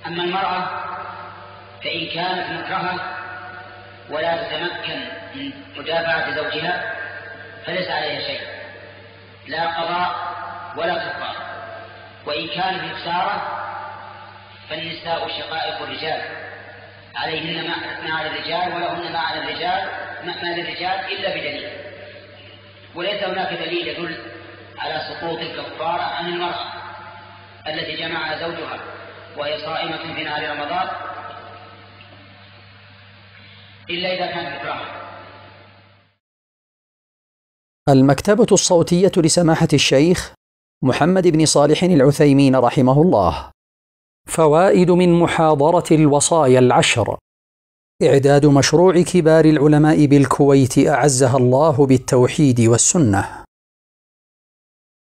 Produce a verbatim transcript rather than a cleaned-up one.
أما المرأة فإن كانت مكرهة ولا تتمكن من مدافعة زوجها فليس عليها شيء، لا قضاء ولا كفارة. وإن كانت مكسارة فالنساء شقائق الرجال، عليهن ما على الرجال ولهن ما على الرجال ما للرجال إلا بدليل، وليس هناك دليل يدل على سقوط الكفارة عن المرأة التي جمعها زوجها وهي صائمة في نهار رمضان إلا إذا كانت مكرهة. المكتبة الصوتية لسماحة الشيخ محمد بن صالح العثيمين رحمه الله. فوائد من محاضرة الوصايا العشر. إعداد مشروع كبار العلماء بالكويت أعزها الله بالتوحيد والسنة.